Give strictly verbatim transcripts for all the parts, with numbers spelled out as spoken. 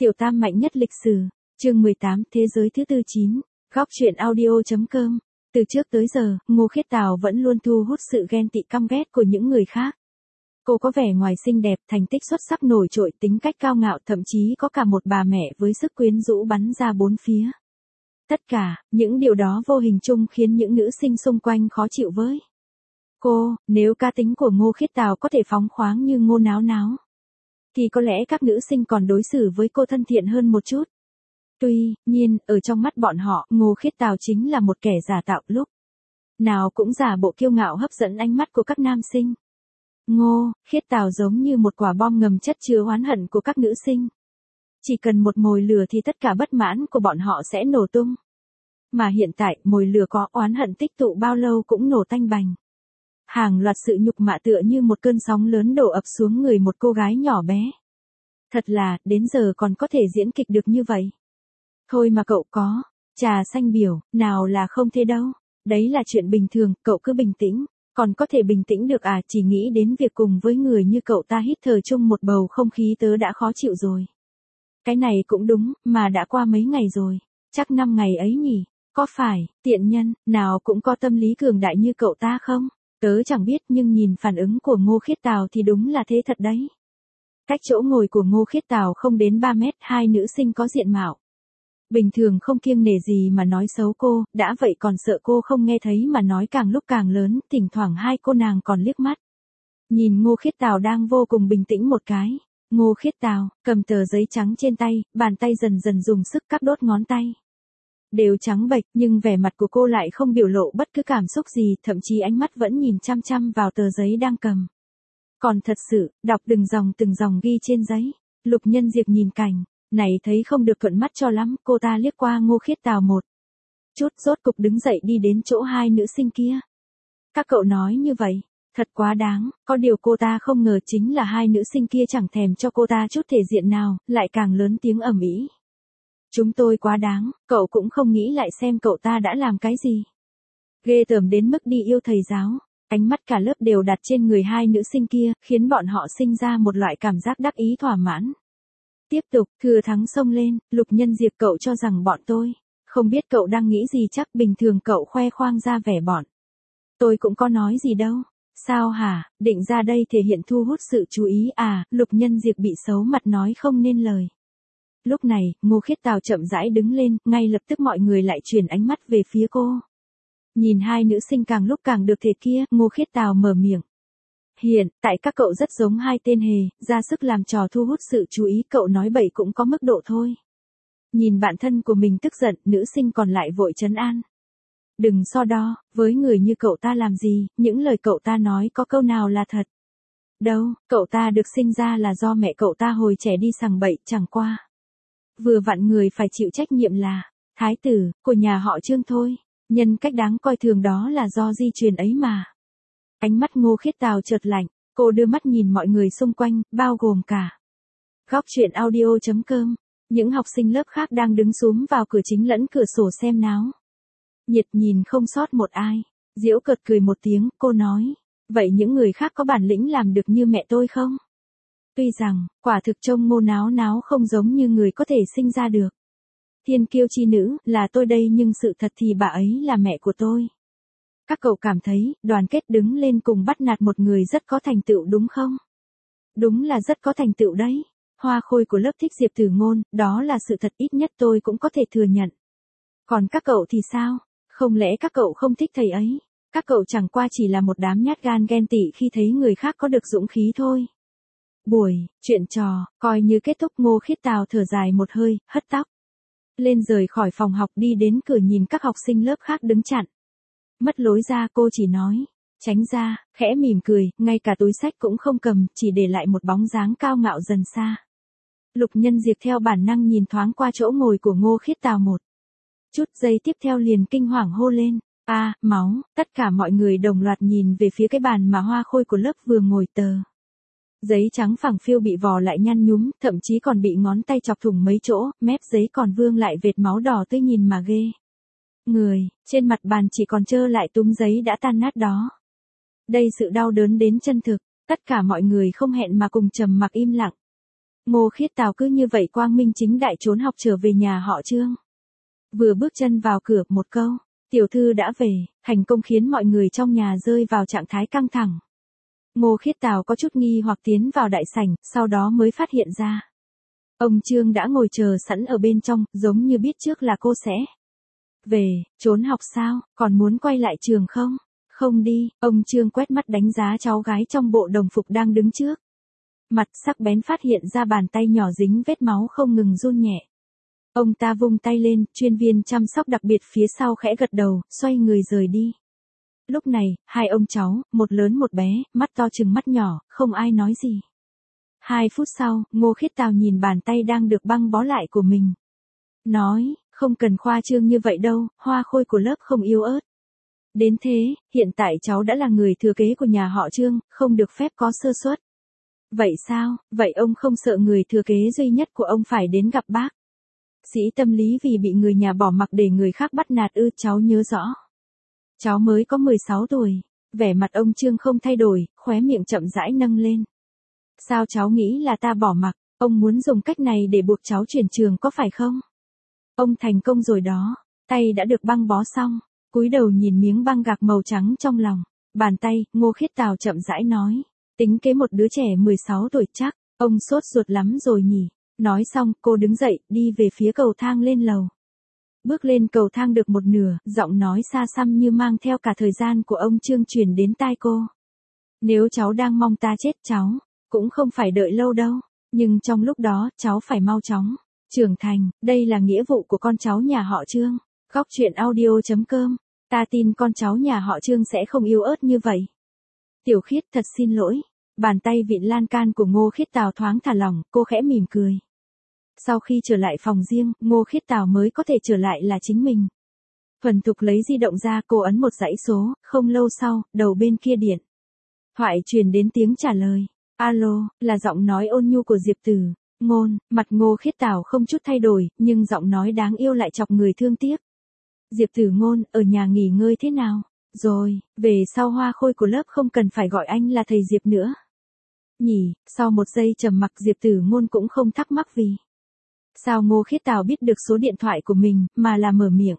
Tiểu tam mạnh nhất lịch sử. Chương mười tám, thế giới thứ tư chín. Góc truyện audio.com. Từ trước tới giờ, Ngô Khiết Tào vẫn luôn thu hút sự ghen tị căm ghét của những người khác. Cô có vẻ ngoài xinh đẹp, thành tích xuất sắc nổi trội, tính cách cao ngạo, thậm chí có cả một bà mẹ với sức quyến rũ bắn ra bốn phía. Tất cả, những điều đó vô hình chung khiến những nữ sinh xung quanh khó chịu với cô. Nếu cá tính của Ngô Khiết Tào có thể phóng khoáng như Ngô Náo Náo, thì có lẽ các nữ sinh còn đối xử với cô thân thiện hơn một chút. Tuy nhiên, ở trong mắt bọn họ, Ngô Khiết Tào chính là một kẻ giả tạo, lúc nào cũng giả bộ kiêu ngạo hấp dẫn ánh mắt của các nam sinh. Ngô Khiết Tào giống như một quả bom ngầm chất chứa oán hận của các nữ sinh. Chỉ cần một mồi lửa thì tất cả bất mãn của bọn họ sẽ nổ tung. Mà hiện tại, mồi lửa có oán hận tích tụ bao lâu cũng nổ tanh bành. Hàng loạt sự nhục mạ tựa như một cơn sóng lớn đổ ập xuống người một cô gái nhỏ bé. Thật là, đến giờ còn có thể diễn kịch được như vậy. Thôi mà cậu có, trà xanh biểu, nào là không thế đâu. Đấy là chuyện bình thường, cậu cứ bình tĩnh. Còn có thể bình tĩnh được à, chỉ nghĩ đến việc cùng với người như cậu ta hít thở chung một bầu không khí tớ đã khó chịu rồi. Cái này cũng đúng, mà đã qua mấy ngày rồi. Chắc năm ngày ấy nhỉ, có phải, tiện nhân, nào cũng có tâm lý cường đại như cậu ta không? Tớ chẳng biết, nhưng nhìn phản ứng của Ngô Khiết Tào thì đúng là thế thật đấy. Cách chỗ ngồi của Ngô Khiết Tào không đến ba mét, hai nữ sinh có diện mạo bình thường không kiêng nể gì mà nói xấu cô, đã vậy còn sợ cô không nghe thấy mà nói càng lúc càng lớn, thỉnh thoảng hai cô nàng còn liếc mắt nhìn Ngô Khiết Tào đang vô cùng bình tĩnh một cái. Ngô Khiết Tào cầm tờ giấy trắng trên tay, bàn tay dần dần dùng sức các đốt ngón tay đều trắng bệch, nhưng vẻ mặt của cô lại không biểu lộ bất cứ cảm xúc gì, thậm chí ánh mắt vẫn nhìn chăm chăm vào tờ giấy đang cầm. Còn thật sự, đọc từng dòng từng dòng ghi trên giấy. Lục Nhân Diệp nhìn cảnh này thấy không được thuận mắt cho lắm, cô ta liếc qua Ngô Khiết Tào một chút, rốt cục đứng dậy đi đến chỗ hai nữ sinh kia. Các cậu nói như vậy, thật quá đáng, có điều cô ta không ngờ chính là hai nữ sinh kia chẳng thèm cho cô ta chút thể diện nào, lại càng lớn tiếng ầm ĩ. Chúng tôi quá đáng, cậu cũng không nghĩ lại xem cậu ta đã làm cái gì. Ghê tởm đến mức đi yêu thầy giáo. Ánh mắt cả lớp đều đặt trên người hai nữ sinh kia, khiến bọn họ sinh ra một loại cảm giác đắc ý thỏa mãn. Tiếp tục, thừa thắng xông lên, Lục Nhân Diệp, cậu cho rằng bọn tôi không biết cậu đang nghĩ gì, chắc bình thường cậu khoe khoang ra vẻ bọn tôi cũng có nói gì đâu. Sao hả, định ra đây thể hiện thu hút sự chú ý à? Lục Nhân Diệp bị xấu mặt nói không nên lời. Lúc này, Ngô Khiết Tào chậm rãi đứng lên, ngay lập tức mọi người lại chuyển ánh mắt về phía cô. Nhìn hai nữ sinh càng lúc càng được thể kia, Ngô Khiết Tào mở miệng. Hiện tại các cậu rất giống hai tên hề, ra sức làm trò thu hút sự chú ý, cậu nói bậy cũng có mức độ thôi. Nhìn bạn thân của mình tức giận, nữ sinh còn lại vội trấn an. Đừng so đo, với người như cậu ta làm gì, những lời cậu ta nói có câu nào là thật. Đâu, cậu ta được sinh ra là do mẹ cậu ta hồi trẻ đi sằng bậy, chẳng qua. Vừa vặn người phải chịu trách nhiệm là thái tử của nhà họ Trương thôi. Nhân cách đáng coi thường đó là do di truyền ấy mà. Ánh mắt Ngô Khiết Tào chợt lạnh, cô đưa mắt nhìn mọi người xung quanh, bao gồm cả góc truyện audio.com. Những học sinh lớp khác đang đứng xúm vào cửa chính lẫn cửa sổ xem náo nhiệt, nhìn không sót một ai. Giễu cợt cười một tiếng, cô nói, vậy những người khác có bản lĩnh làm được như mẹ tôi không? Tuy rằng, quả thực trông Ngô Náo Náo không giống như người có thể sinh ra được thiên kiêu chi nữ, là tôi đây, nhưng sự thật thì bà ấy là mẹ của tôi. Các cậu cảm thấy, đoàn kết đứng lên cùng bắt nạt một người rất có thành tựu đúng không? Đúng là rất có thành tựu đấy. Hoa khôi của lớp thích Diệp Tử Ngôn, đó là sự thật, ít nhất tôi cũng có thể thừa nhận. Còn các cậu thì sao? Không lẽ các cậu không thích thầy ấy? Các cậu chẳng qua chỉ là một đám nhát gan ghen tị khi thấy người khác có được dũng khí thôi. Buổi chuyện trò coi như kết thúc. Ngô Khiết Tào thở dài một hơi, hất tóc lên rời khỏi phòng học, đi đến cửa nhìn các học sinh lớp khác đứng chặn mất lối ra, cô chỉ nói, tránh ra, khẽ mỉm cười, ngay cả túi xách cũng không cầm, chỉ để lại một bóng dáng cao ngạo dần xa. Lục Nhân Diệp theo bản năng nhìn thoáng qua chỗ ngồi của Ngô Khiết Tào một chút, giây tiếp theo liền kinh hoàng hô lên, a, à, máu. Tất cả mọi người đồng loạt nhìn về phía cái bàn mà hoa khôi của lớp vừa ngồi, tờ giấy trắng phẳng phiu bị vò lại nhăn nhúm, thậm chí còn bị ngón tay chọc thủng mấy chỗ, mép giấy còn vương lại vệt máu đỏ tươi nhìn mà ghê người, trên mặt bàn chỉ còn trơ lại túm giấy đã tan nát đó. Đây sự đau đớn đến chân thực, tất cả mọi người không hẹn mà cùng trầm mặc im lặng. Ngô Khiết Tào cứ như vậy quang minh chính đại trốn học trở về nhà họ Trương. Vừa bước chân vào cửa, một câu, tiểu thư đã về, thành công khiến mọi người trong nhà rơi vào trạng thái căng thẳng. Ngô Khiết Tào có chút nghi hoặc tiến vào đại sảnh, sau đó mới phát hiện ra. Ông Trương đã ngồi chờ sẵn ở bên trong, giống như biết trước là cô sẽ về, trốn học sao, còn muốn quay lại trường không? Không đi, ông Trương quét mắt đánh giá cháu gái trong bộ đồng phục đang đứng trước. Mặt sắc bén phát hiện ra bàn tay nhỏ dính vết máu không ngừng run nhẹ. Ông ta vung tay lên, chuyên viên chăm sóc đặc biệt phía sau khẽ gật đầu, xoay người rời đi. Lúc này, hai ông cháu, một lớn một bé, mắt to chừng mắt nhỏ, không ai nói gì. Hai phút sau, Ngô Khiết Tào nhìn bàn tay đang được băng bó lại của mình. Nói, không cần khoa trương như vậy đâu, Hoa Khôi của lớp không yếu ớt. Đến thế, hiện tại cháu đã là người thừa kế của nhà họ Trương, không được phép có sơ suất. Vậy sao, vậy ông không sợ người thừa kế duy nhất của ông phải đến gặp bác? Sĩ tâm lý vì bị người nhà bỏ mặc để người khác bắt nạt ư? Cháu nhớ rõ. Cháu mới có mười sáu tuổi, vẻ mặt ông Trương không thay đổi, khóe miệng chậm rãi nâng lên. Sao cháu nghĩ là ta bỏ mặc, ông muốn dùng cách này để buộc cháu chuyển trường có phải không? Ông thành công rồi đó, tay đã được băng bó xong, cúi đầu nhìn miếng băng gạc màu trắng trong lòng, bàn tay, Ngô Khiết Tào chậm rãi nói, tính kế một đứa trẻ mười sáu tuổi chắc, ông sốt ruột lắm rồi nhỉ. Nói xong, cô đứng dậy, đi về phía cầu thang lên lầu. Bước lên cầu thang được một nửa, giọng nói xa xăm như mang theo cả thời gian của ông Trương truyền đến tai cô. Nếu cháu đang mong ta chết cháu, cũng không phải đợi lâu đâu, nhưng trong lúc đó, cháu phải mau chóng trưởng thành, đây là nghĩa vụ của con cháu nhà họ Trương. Góc truyện audio chấm com, ta tin con cháu nhà họ Trương sẽ không yếu ớt như vậy. Tiểu Khiết thật xin lỗi. Bàn tay vịn lan can của Ngô Khiết Tào thoáng thả lỏng, cô khẽ mỉm cười. Sau khi trở lại phòng riêng, Ngô Khiết Tào mới có thể trở lại là chính mình. Thuần thục lấy di động ra, cô ấn một dãy số, không lâu sau, đầu bên kia điện thoại truyền đến tiếng trả lời. Alo, là giọng nói ôn nhu của Diệp Tử Ngôn. Mặt Ngô Khiết Tào không chút thay đổi, nhưng giọng nói đáng yêu lại chọc người thương tiếc. Diệp Tử Ngôn, ở nhà nghỉ ngơi thế nào? Rồi, về sau Hoa Khôi của lớp không cần phải gọi anh là thầy Diệp nữa. Nhỉ, sau một giây trầm mặc Diệp Tử Ngôn cũng không thắc mắc vì sao Ngô Khiết Tào biết được số điện thoại của mình, mà là mở miệng.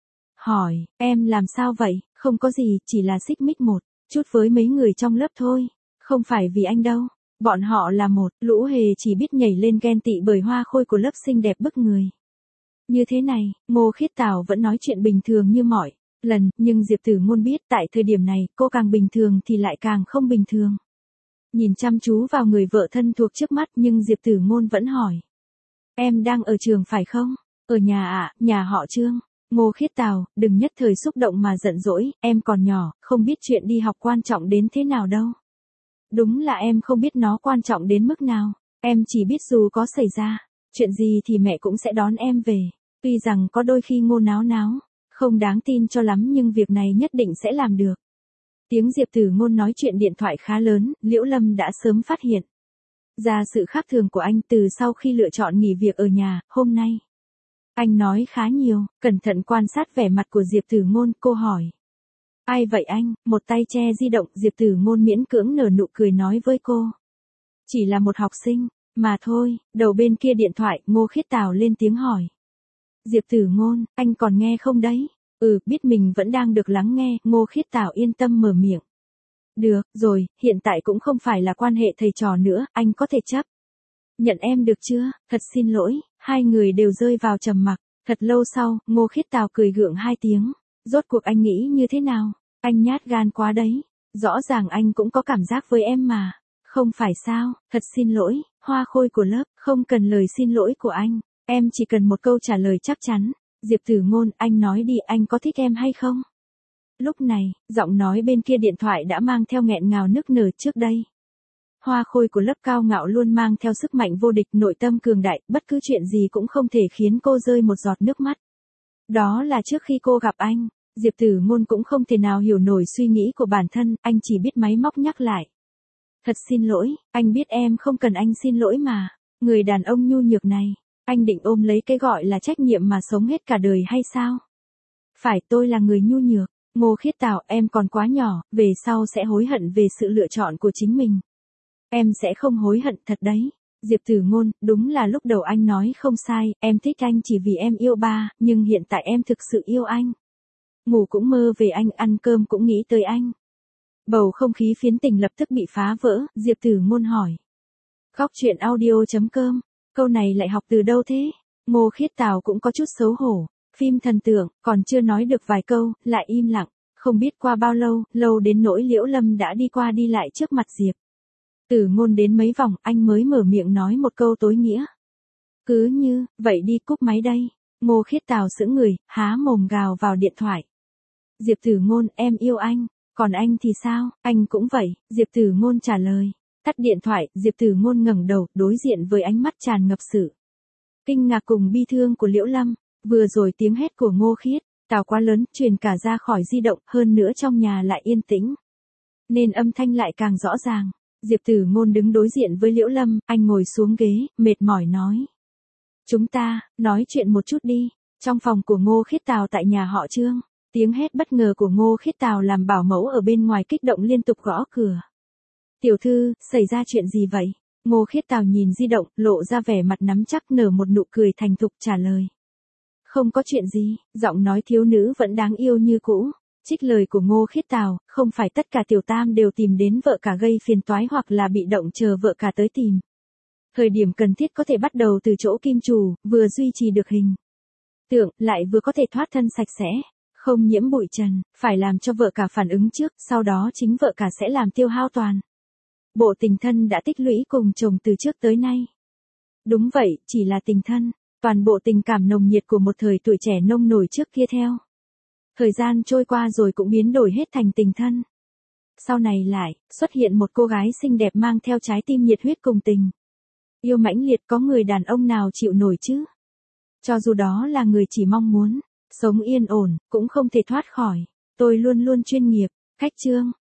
Hỏi, em làm sao vậy? Không có gì, chỉ là xích mích một chút với mấy người trong lớp thôi. Không phải vì anh đâu. Bọn họ là một lũ hề chỉ biết nhảy lên ghen tị bởi Hoa Khôi của lớp xinh đẹp bức người. Như thế này, Ngô Khiết Tào vẫn nói chuyện bình thường như mọi lần, nhưng Diệp Tử Ngôn biết tại thời điểm này, cô càng bình thường thì lại càng không bình thường. Nhìn chăm chú vào người vợ thân thuộc trước mắt nhưng Diệp Tử Ngôn vẫn hỏi. Em đang ở trường phải không? Ở nhà ạ, à, nhà họ Trương. Ngô Khiết Tào, đừng nhất thời xúc động mà giận dỗi, em còn nhỏ, không biết chuyện đi học quan trọng đến thế nào đâu. Đúng là em không biết nó quan trọng đến mức nào, em chỉ biết dù có xảy ra chuyện gì thì mẹ cũng sẽ đón em về. Tuy rằng có đôi khi Ngô náo náo, không đáng tin cho lắm nhưng việc này nhất định sẽ làm được. Tiếng Diệp Tử Ngôn nói chuyện điện thoại khá lớn, Liễu Lâm đã sớm phát hiện ra sự khác thường của anh từ sau khi lựa chọn nghỉ việc ở nhà. Hôm nay anh nói khá nhiều, cẩn thận quan sát vẻ mặt của Diệp Tử Ngôn, cô hỏi. Ai vậy anh? Một tay che di động, Diệp Tử Ngôn miễn cưỡng nở nụ cười nói với cô. Chỉ là một học sinh, mà thôi. Đầu bên kia điện thoại, Ngô Khiết Tào lên tiếng hỏi. Diệp Tử Ngôn, anh còn nghe không đấy? Ừ, biết mình vẫn đang được lắng nghe, Ngô Khiết Tào yên tâm mở miệng. Được, rồi, hiện tại cũng không phải là quan hệ thầy trò nữa, anh có thể chấp nhận em được chưa? Thật xin lỗi. Hai người đều rơi vào trầm mặc. Thật lâu sau, Ngô Khiết Tào cười gượng hai tiếng. Rốt cuộc anh nghĩ như thế nào? Anh nhát gan quá đấy. Rõ ràng anh cũng có cảm giác với em mà. Không phải sao? Thật xin lỗi, Hoa Khôi của lớp, không cần lời xin lỗi của anh. Em chỉ cần một câu trả lời chắc chắn. Diệp Tử Ngôn, anh nói đi, anh có thích em hay không? Lúc này, giọng nói bên kia điện thoại đã mang theo nghẹn ngào nức nở. Trước đây, Hoa Khôi của lớp cao ngạo luôn mang theo sức mạnh vô địch, nội tâm cường đại, bất cứ chuyện gì cũng không thể khiến cô rơi một giọt nước mắt. Đó là trước khi cô gặp anh. Diệp Tử Ngôn cũng không thể nào hiểu nổi suy nghĩ của bản thân, anh chỉ biết máy móc nhắc lại. Thật xin lỗi, anh biết em không cần anh xin lỗi mà. Người đàn ông nhu nhược này, anh định ôm lấy cái gọi là trách nhiệm mà sống hết cả đời hay sao? Phải, tôi là người nhu nhược. Ngô Khiết Tào, em còn quá nhỏ, về sau sẽ hối hận về sự lựa chọn của chính mình. Em sẽ không hối hận thật đấy. Diệp Tử Ngôn, đúng là lúc đầu anh nói không sai, em thích anh chỉ vì em yêu ba, nhưng hiện tại em thực sự yêu anh. Ngủ cũng mơ về anh, ăn cơm cũng nghĩ tới anh. Bầu không khí phiến tình lập tức bị phá vỡ, Diệp Tử Ngôn hỏi. Góc truyện audio chấm com, câu này lại học từ đâu thế? Ngô Khiết Tào cũng có chút xấu hổ, phim thần tượng, còn chưa nói được vài câu, lại im lặng, không biết qua bao lâu, lâu đến nỗi Liễu Lâm đã đi qua đi lại trước mặt Diệp Tử Ngôn đến mấy vòng, anh mới mở miệng nói một câu tối nghĩa. Cứ như, vậy đi cúp máy đây. Ngô Khiết Tào sững người, há mồm gào vào điện thoại. Diệp Tử Ngôn, em yêu anh, còn anh thì sao, anh cũng vậy, Diệp Tử Ngôn trả lời. Tắt điện thoại, Diệp Tử Ngôn ngẩng đầu, đối diện với ánh mắt tràn ngập sự kinh ngạc cùng bi thương của Liễu Lâm. Vừa rồi tiếng hét của Ngô Khiết Tào quá lớn, truyền cả ra khỏi di động, hơn nữa trong nhà lại yên tĩnh, nên âm thanh lại càng rõ ràng. Diệp Tử Ngôn đứng đối diện với Liễu Lâm, anh ngồi xuống ghế, mệt mỏi nói. Chúng ta, nói chuyện một chút đi. Trong phòng của Ngô Khiết Tào tại nhà họ Trương, tiếng hét bất ngờ của Ngô Khiết Tào làm bảo mẫu ở bên ngoài kích động liên tục gõ cửa. Tiểu thư, xảy ra chuyện gì vậy? Ngô Khiết Tào nhìn di động, lộ ra vẻ mặt nắm chắc, nở một nụ cười thành thục trả lời. Không có chuyện gì, giọng nói thiếu nữ vẫn đáng yêu như cũ. Trích lời của Ngô Khiết Tào, không phải tất cả tiểu tam đều tìm đến vợ cả gây phiền toái hoặc là bị động chờ vợ cả tới tìm. Thời điểm cần thiết có thể bắt đầu từ chỗ kim chủ, vừa duy trì được hình tượng, lại vừa có thể thoát thân sạch sẽ, không nhiễm bụi trần, phải làm cho vợ cả phản ứng trước, sau đó chính vợ cả sẽ làm tiêu hao toàn bộ tình thân đã tích lũy cùng chồng từ trước tới nay. Đúng vậy, chỉ là tình thân, toàn bộ tình cảm nồng nhiệt của một thời tuổi trẻ nông nổi trước kia theo thời gian trôi qua rồi cũng biến đổi hết thành tình thân. Sau này lại xuất hiện một cô gái xinh đẹp mang theo trái tim nhiệt huyết cùng tình yêu mãnh liệt, có người đàn ông nào chịu nổi chứ? Cho dù đó là người chỉ mong muốn sống yên ổn, cũng không thể thoát khỏi. Tôi luôn luôn chuyên nghiệp. Khách Trương,